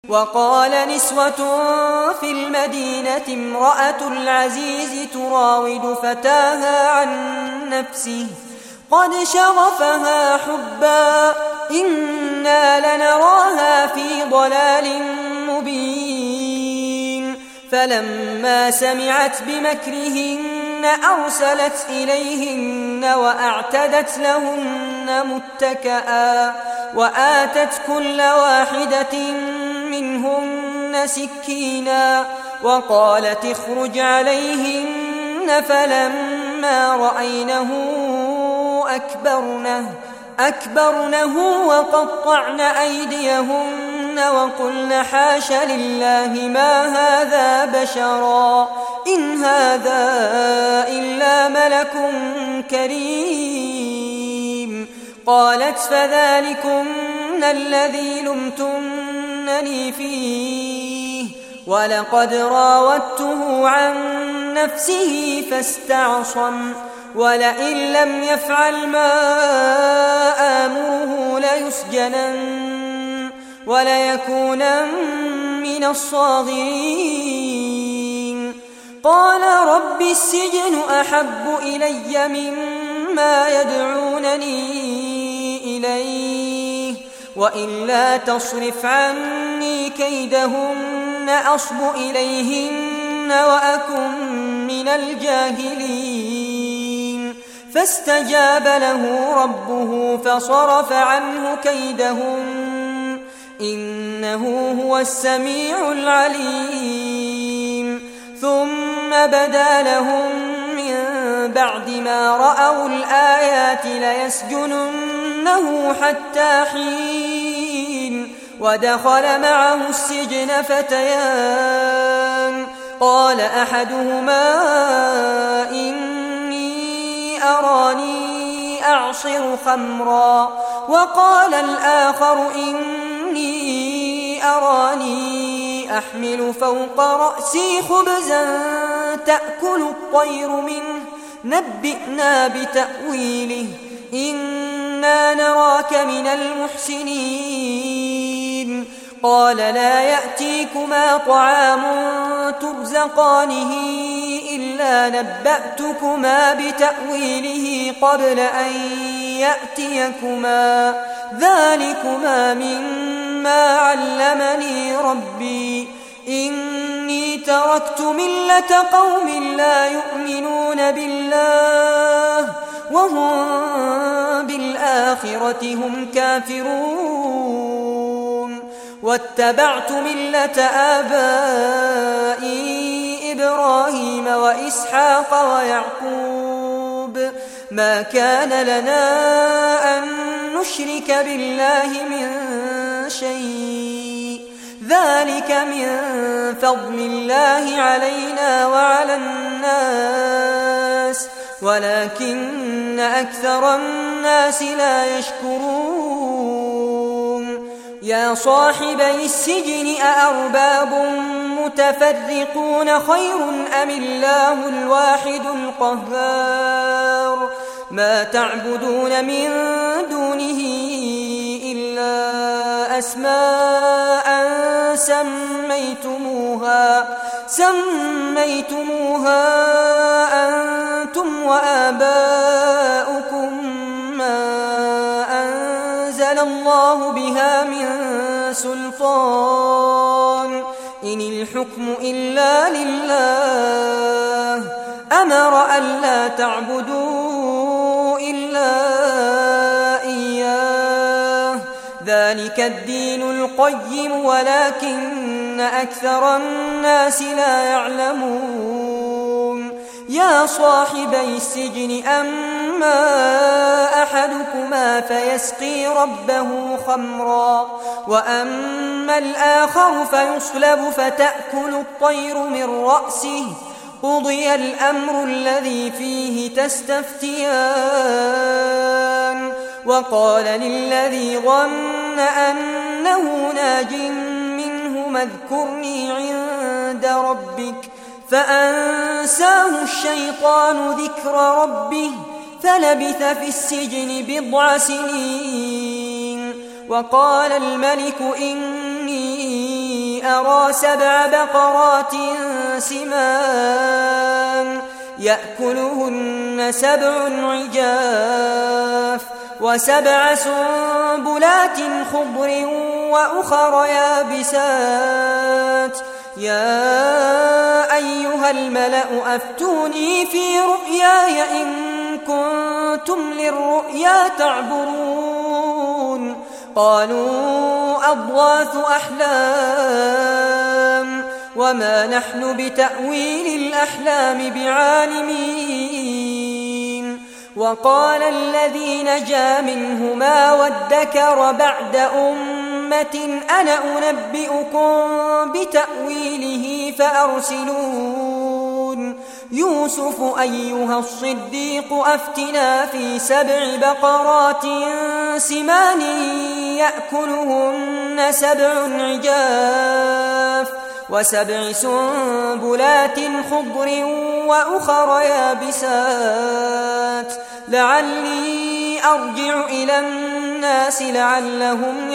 وقال نسوة في المدينة امرأة العزيز تراود فتاها عن نفسه قد شغفها حبا إنا لنراها في ضلال مبين فلما سمعت بمكرهن أرسلت إليهن وأعتدت لهن متكئا وآتت كل واحدة منهن سكينا وقالت اخرج عليهن فلما رأينه أكبرنه وقطعن أيديهن وقلن حاش لله ما هذا بشرا إن هذا إلا ملك كريم قالت فذلكن الذي لمتنني فيه ولقد راودته عن نفسه فاستعصم ولئن لم يفعل ما آمره ليسجنن وليكونن من الصاغرين قال رب السجن أحب إلي مما يدعونني إليه وإلا تصرف عني كيدهن أصب إليهن وأكن من الجاهلين فاستجاب له ربه فصرف عنه كيدهن إنه هو السميع العليم ثم بدا لهم من بعد ما رأوا الآيات ليسجننه حتى حين ودخل معه السجن فتيان قال أحدهما إني أراني أعصر خمرا وقال الآخر إني أراني أحمل فوق رأسي خبزا تأكل الطير منه نبئنا بتأويله إنا نراك من المحسنين قال لا يأتيكما طعام ترزقانه إلا نبأتكما بتأويله قبل أن يأتيكما ذلكما مما علمني ربي إني تركت ملة قوم لا يؤمنون بالله وهم بالآخرة هم كافرون واتبعت ملة آبائي إبراهيم وإسحاق ويعقوب ما كان لنا أن نشرك بالله من شيء ذلك من فضل الله علينا وعلى الناس ولكن أكثر الناس لا يشكرون يا صاحبي السجن أأرباب متفرقون خير أم الله الواحد القهار ما تعبدون من دونه إلا أسماء سميتموها أنتم وآباؤكم ما أنزل الله بها من سلطان إن الحكم إلا لله أمر ألا تعبدوا إلا إياه ذلك الدين القيم ولكن أكثر الناس لا يعلمون يا صاحبي السجن أما أحدكما فيسقي ربه خمرا وأما الآخر فيصلب فتأكل الطير من رأسه قضي الأمر الذي فيه تستفتيان وقال للذي ظن أنه ناج منهما اذكرني عند ربك فأنساه الشيطان ذكر ربه فلبث في السجن 9 سنين وقال الملك إني أرى 7 بقرات سمان يأكلهن 7 عجاف و7 سنبلات خضر وأخر يابسات يا أيها الملأ أفتوني في رؤياي إن كنتم للرؤيا تعبرون قالوا أضغاث أحلام وما نحن بتأويل الأحلام بعالمين وقال الذي نجا منهما وادكر بعد أمة أنا أنبئكم بتأويله فأرسلون يوسف أيها الصديق أفتنا في 7 بقرات سمان يأكلهن 7 عجاف و7 سنبلات خضر وأخر يابسات لعلي أرجع إلى الناس لعلهم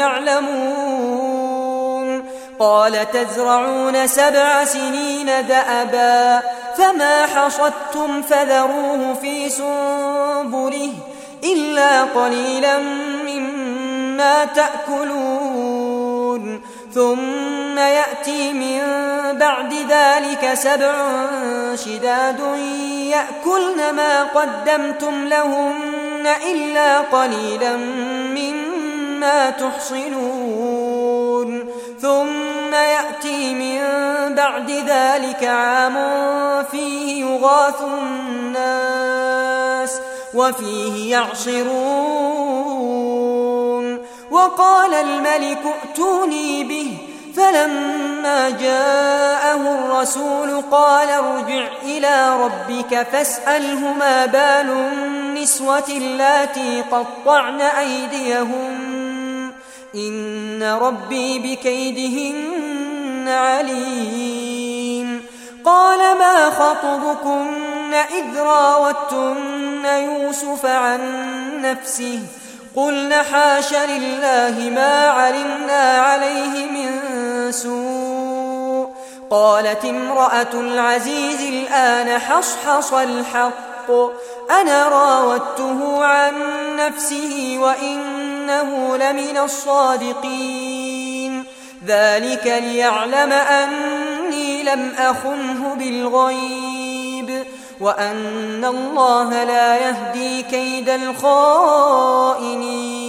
يعلمون قال تزرعون 7 سنين دأبا فما حصدتم فذروه في سنبله إلا قليلا مما تأكلون ثم يأتي من بعد ذلك 7 شداد يأكلن ما قدمتم لهن إلا قليلا مما تحصنون ثم يأتي من بعد ذلك عام فيه يغاث الناس وفيه يعصرون وقال الملك ائتوني به فلما جاءه الرسول قال ارجع إلى ربك فاسأله ما بال النسوة اللاتي قطعن أيديهن إن ربي بكيدهن عليم قال ما خطبكن إذ راوتن يوسف عن نفسه قلنا حاش لله ما علمنا عليه من سوء قالت امرأة العزيز الآن حصحص الحق أنا راودته عن نفسه وإنه لمن الصادقين ذلك ليعلم أني لم أخنه بالغيب وأن الله لا يهدي كيد الخائنين